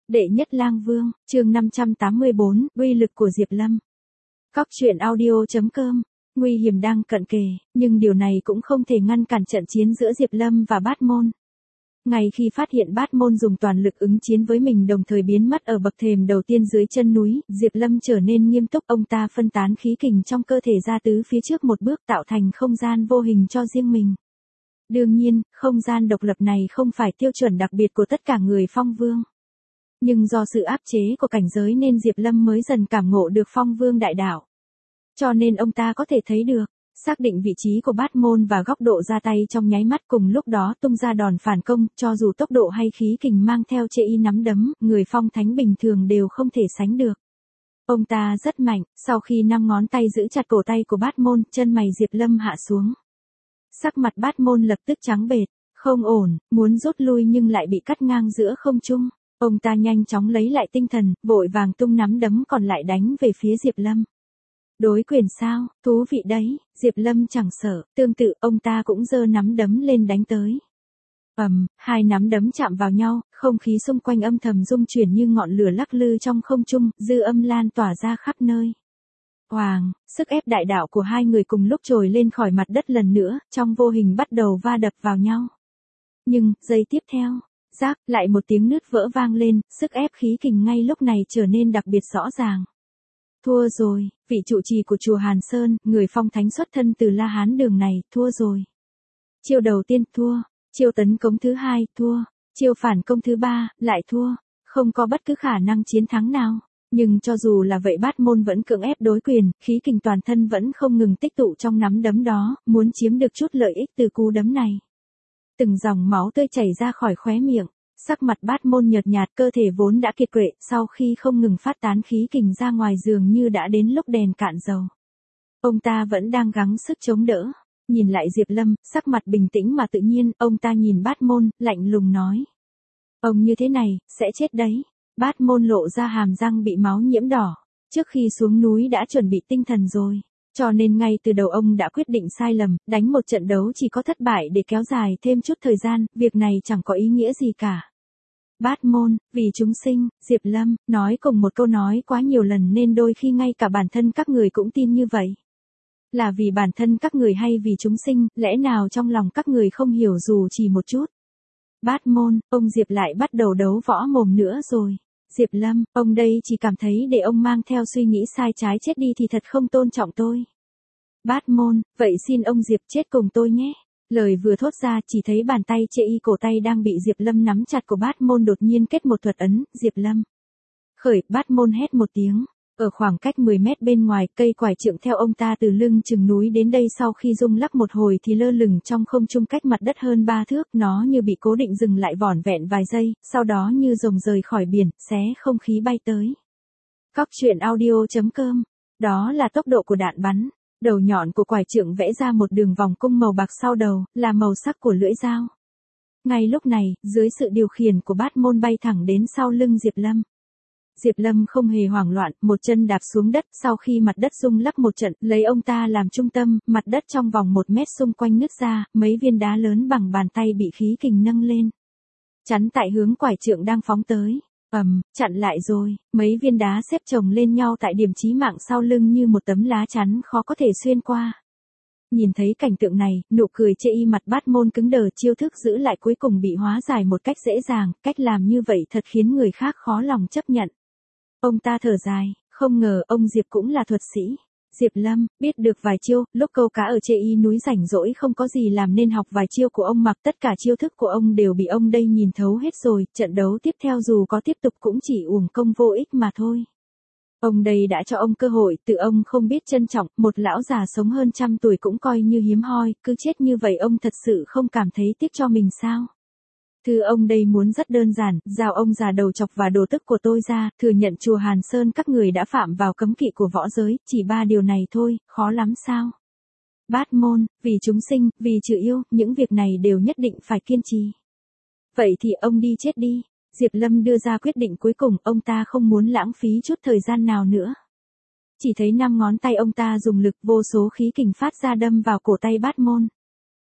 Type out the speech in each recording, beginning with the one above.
Đệ nhất lang vương, chương 584, uy lực của Diệp Lâm. Cóc truyện audio.com. Nguy hiểm đang cận kề, nhưng điều này cũng không thể ngăn cản trận chiến giữa Diệp Lâm và Bát Môn. Ngay khi phát hiện Bát Môn dùng toàn lực ứng chiến với mình đồng thời biến mất ở bậc thềm đầu tiên dưới chân núi, Diệp Lâm trở nên nghiêm túc, ông ta phân tán khí kình trong cơ thể ra tứ phía trước một bước tạo thành không gian vô hình cho riêng mình. Đương nhiên, không gian độc lập này không phải tiêu chuẩn đặc biệt của tất cả người Phong Vương. Nhưng do sự áp chế của cảnh giới nên Diệp Lâm mới dần cảm ngộ được Phong Vương đại đạo. Cho nên ông ta có thể thấy được, xác định vị trí của Bát Môn và góc độ ra tay trong nháy mắt, cùng lúc đó tung ra đòn phản công, cho dù tốc độ hay khí kình mang theo chê y nắm đấm, người phong thánh bình thường đều không thể sánh được. Ông ta rất mạnh, sau khi 5 ngón tay giữ chặt cổ tay của Bát Môn, chân mày Diệp Lâm hạ xuống. Sắc mặt Bát Môn lập tức trắng bệch, không ổn, muốn rút lui nhưng lại bị cắt ngang giữa không trung. Ông ta nhanh chóng lấy lại tinh thần, vội vàng tung nắm đấm còn lại đánh về phía Diệp Lâm. Đối quyền sao, thú vị đấy, Diệp Lâm chẳng sợ, tương tự ông ta cũng giơ nắm đấm lên đánh tới. Hai nắm đấm chạm vào nhau, không khí xung quanh âm thầm rung chuyển như ngọn lửa lắc lư trong không trung, dư âm lan tỏa ra khắp nơi. Hoàng, sức ép đại đạo của hai người cùng lúc trồi lên khỏi mặt đất lần nữa, trong vô hình bắt đầu va đập vào nhau. Nhưng, giây tiếp theo, rác, lại một tiếng nứt vỡ vang lên, sức ép khí kình ngay lúc này trở nên đặc biệt rõ ràng. Thua rồi, vị trụ trì của chùa Hàn Sơn, người phong thánh xuất thân từ La Hán đường này, thua rồi. Chiêu đầu tiên, thua. Chiêu tấn công thứ hai, thua. Chiêu phản công thứ ba, lại thua. Không có bất cứ khả năng chiến thắng nào. Nhưng cho dù là vậy Bát Môn vẫn cưỡng ép đối quyền, khí kình toàn thân vẫn không ngừng tích tụ trong nắm đấm đó, muốn chiếm được chút lợi ích từ cú đấm này. Từng dòng máu tươi chảy ra khỏi khóe miệng, sắc mặt Bát Môn nhợt nhạt, cơ thể vốn đã kiệt quệ, sau khi không ngừng phát tán khí kình ra ngoài dường như đã đến lúc đèn cạn dầu. Ông ta vẫn đang gắng sức chống đỡ, nhìn lại Diệp Lâm, sắc mặt bình tĩnh mà tự nhiên, ông ta nhìn Bát Môn, lạnh lùng nói. Ông như thế này, sẽ chết đấy. Bát Môn lộ ra hàm răng bị máu nhiễm đỏ, trước khi xuống núi đã chuẩn bị tinh thần rồi. Cho nên ngay từ đầu ông đã quyết định sai lầm, đánh một trận đấu chỉ có thất bại để kéo dài thêm chút thời gian, việc này chẳng có ý nghĩa gì cả. Bát Môn, vì chúng sinh, Diệp Lâm, nói cùng một câu nói quá nhiều lần nên đôi khi ngay cả bản thân các người cũng tin như vậy. Là vì bản thân các người hay vì chúng sinh, lẽ nào trong lòng các người không hiểu dù chỉ một chút. Bát Môn, ông Diệp lại bắt đầu đấu võ mồm nữa rồi. Diệp Lâm, ông đây chỉ cảm thấy để ông mang theo suy nghĩ sai trái chết đi thì thật không tôn trọng tôi. Bát Môn, vậy xin ông Diệp chết cùng tôi nhé. Lời vừa thốt ra chỉ thấy bàn tay chê y cổ tay đang bị Diệp Lâm nắm chặt của Bát Môn đột nhiên kết một thuật ấn, Diệp Lâm. Khởi, Bát Môn hét một tiếng. Ở khoảng cách 10 mét bên ngoài, cây quải trượng theo ông ta từ lưng chừng núi đến đây sau khi rung lắc một hồi thì lơ lửng trong không trung cách mặt đất hơn 3 thước, nó như bị cố định dừng lại vỏn vẹn vài giây, sau đó như rồng rời khỏi biển, xé không khí bay tới. Cóc truyện audio.com. Đó là tốc độ của đạn bắn. Đầu nhọn của quải trượng vẽ ra một đường vòng cung màu bạc sau đầu, là màu sắc của lưỡi dao. Ngay lúc này, dưới sự điều khiển của Bát Môn bay thẳng đến sau lưng Diệp Lâm. Diệp Lâm không hề hoảng loạn, một chân đạp xuống đất, sau khi mặt đất rung lắc một trận, lấy ông ta làm trung tâm, mặt đất trong vòng 1 mét xung quanh nứt ra, mấy viên đá lớn bằng bàn tay bị khí kình nâng lên. Chắn tại hướng quải trượng đang phóng tới. Chặn lại rồi, mấy viên đá xếp chồng lên nhau tại điểm chí mạng sau lưng như một tấm lá chắn khó có thể xuyên qua. Nhìn thấy cảnh tượng này, nụ cười chê y mặt Bát Môn cứng đờ, chiêu thức giữ lại cuối cùng bị hóa giải một cách dễ dàng, cách làm như vậy thật khiến người khác khó lòng chấp nhận. Ông ta thở dài, không ngờ ông Diệp cũng là thuật sĩ. Diệp Lâm, biết được vài chiêu, lúc câu cá ở chê y núi rảnh rỗi không có gì làm nên học vài chiêu của ông, mặc tất cả chiêu thức của ông đều bị ông đây nhìn thấu hết rồi, trận đấu tiếp theo dù có tiếp tục cũng chỉ uổng công vô ích mà thôi. Ông đây đã cho ông cơ hội, tự ông không biết trân trọng, một lão già sống hơn 100 tuổi cũng coi như hiếm hoi, cứ chết như vậy ông thật sự không cảm thấy tiếc cho mình sao? Thư ông đây muốn rất đơn giản, giao ông già đầu chọc và đồ tức của tôi ra, thừa nhận chùa Hàn Sơn các người đã phạm vào cấm kỵ của võ giới, chỉ 3 điều này thôi, khó lắm sao? Bát Môn, vì chúng sinh, vì chữ yêu, những việc này đều nhất định phải kiên trì. Vậy thì ông đi chết đi. Diệp Lâm đưa ra quyết định cuối cùng, ông ta không muốn lãng phí chút thời gian nào nữa. Chỉ thấy 5 ngón tay ông ta dùng lực, vô số khí kình phát ra đâm vào cổ tay Bát Môn.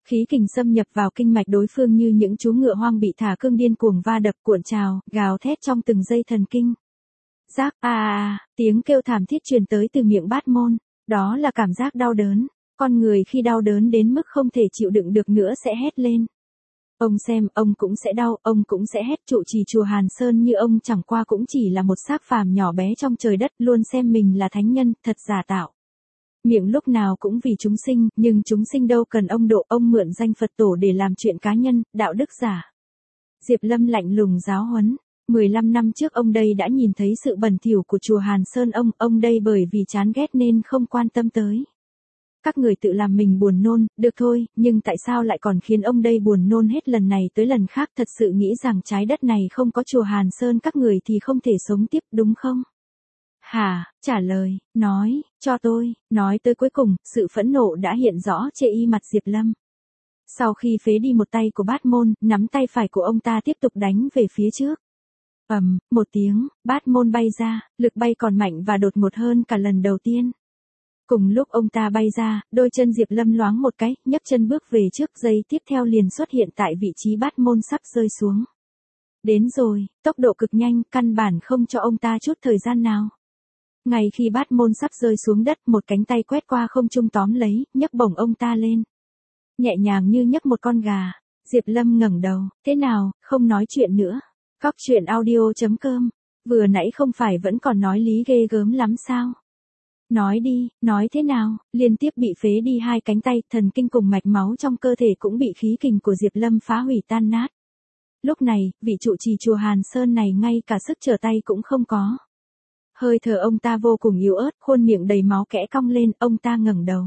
Khí kình xâm nhập vào kinh mạch đối phương như những chú ngựa hoang bị thả cương điên cuồng va đập cuộn trào, gào thét trong từng giây thần kinh. Giác tiếng kêu thảm thiết truyền tới từ miệng Bát Môn, đó là cảm giác đau đớn, con người khi đau đớn đến mức không thể chịu đựng được nữa sẽ hét lên. Ông xem, ông cũng sẽ đau, ông cũng sẽ hét. Trụ trì chùa Hàn Sơn như ông chẳng qua cũng chỉ là một xác phàm nhỏ bé trong trời đất, luôn xem mình là thánh nhân, thật giả tạo. Miệng lúc nào cũng vì chúng sinh, nhưng chúng sinh đâu cần ông độ, ông mượn danh Phật tổ để làm chuyện cá nhân, đạo đức giả. Diệp Lâm lạnh lùng giáo huấn. 15 năm trước ông đây đã nhìn thấy sự bẩn thỉu của chùa Hàn Sơn, ông đây bởi vì chán ghét nên không quan tâm tới. Các người tự làm mình buồn nôn, được thôi, nhưng tại sao lại còn khiến ông đây buồn nôn hết lần này tới lần khác? Thật sự nghĩ rằng trái đất này không có chùa Hàn Sơn các người thì không thể sống tiếp đúng không? Hả, trả lời, nói, cho tôi, nói tới cuối cùng, sự phẫn nộ đã hiện rõ trên y mặt Diệp Lâm. Sau khi phế đi một tay của Bát Môn, nắm tay phải của ông ta tiếp tục đánh về phía trước. Một tiếng, Bát Môn bay ra, lực bay còn mạnh và đột ngột hơn cả lần đầu tiên. Cùng lúc ông ta bay ra, đôi chân Diệp Lâm loáng một cái, nhấc chân bước về trước, giây tiếp theo liền xuất hiện tại vị trí Bát Môn sắp rơi xuống. Đến rồi, tốc độ cực nhanh, căn bản không cho ông ta chút thời gian nào. Ngay khi Bát Môn sắp rơi xuống đất, một cánh tay quét qua không trung tóm lấy, nhấc bổng ông ta lên. Nhẹ nhàng như nhấc một con gà. Diệp Lâm ngẩng đầu, thế nào, không nói chuyện nữa. Cóc truyện audio.com, vừa nãy không phải vẫn còn nói lý ghê gớm lắm sao? Nói đi, nói thế nào? Liên tiếp bị phế đi hai cánh tay, thần kinh cùng mạch máu trong cơ thể cũng bị khí kình của Diệp Lâm phá hủy tan nát. Lúc này, vị trụ trì chùa Hàn Sơn này ngay cả sức trở tay cũng không có. Hơi thở ông ta vô cùng yếu ớt, khuôn miệng đầy máu kẽ cong lên, ông ta ngẩng đầu.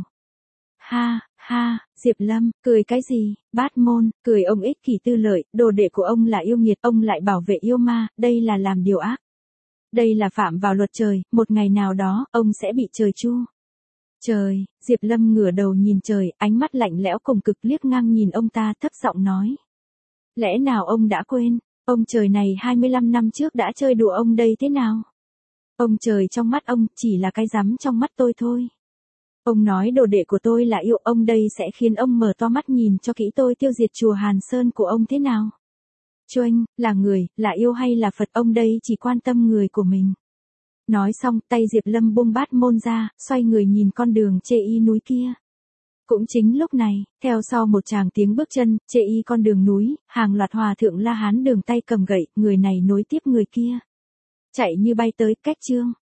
Ha, Diệp Lâm, cười cái gì? Bát Môn, cười ông ích kỷ tư lợi, đồ đệ của ông là yêu nghiệt, ông lại bảo vệ yêu ma, đây là làm điều ác. Đây là phạm vào luật trời, một ngày nào đó, ông sẽ bị trời chu. Trời, Diệp Lâm ngửa đầu nhìn trời, ánh mắt lạnh lẽo cùng cực liếc ngang nhìn ông ta, thấp giọng nói. Lẽ nào ông đã quên, ông trời này 25 năm trước đã chơi đùa ông đây thế nào? Ông trời trong mắt ông, chỉ là cái rắm trong mắt tôi thôi. Ông nói đồ đệ của tôi là yêu, ông đây sẽ khiến ông mở to mắt nhìn cho kỹ tôi tiêu diệt chùa Hàn Sơn của ông thế nào? Choanh, là người, là yêu hay là Phật, ông đây chỉ quan tâm người của mình. Nói xong, tay Diệp Lâm buông Bát Môn ra, xoay người nhìn con đường chê y núi kia. Cũng chính lúc này, theo sau một tràng tiếng bước chân, chê y con đường núi, hàng loạt hòa thượng La Hán đường tay cầm gậy, người này nối tiếp người kia. Chạy như bay tới, cách chương.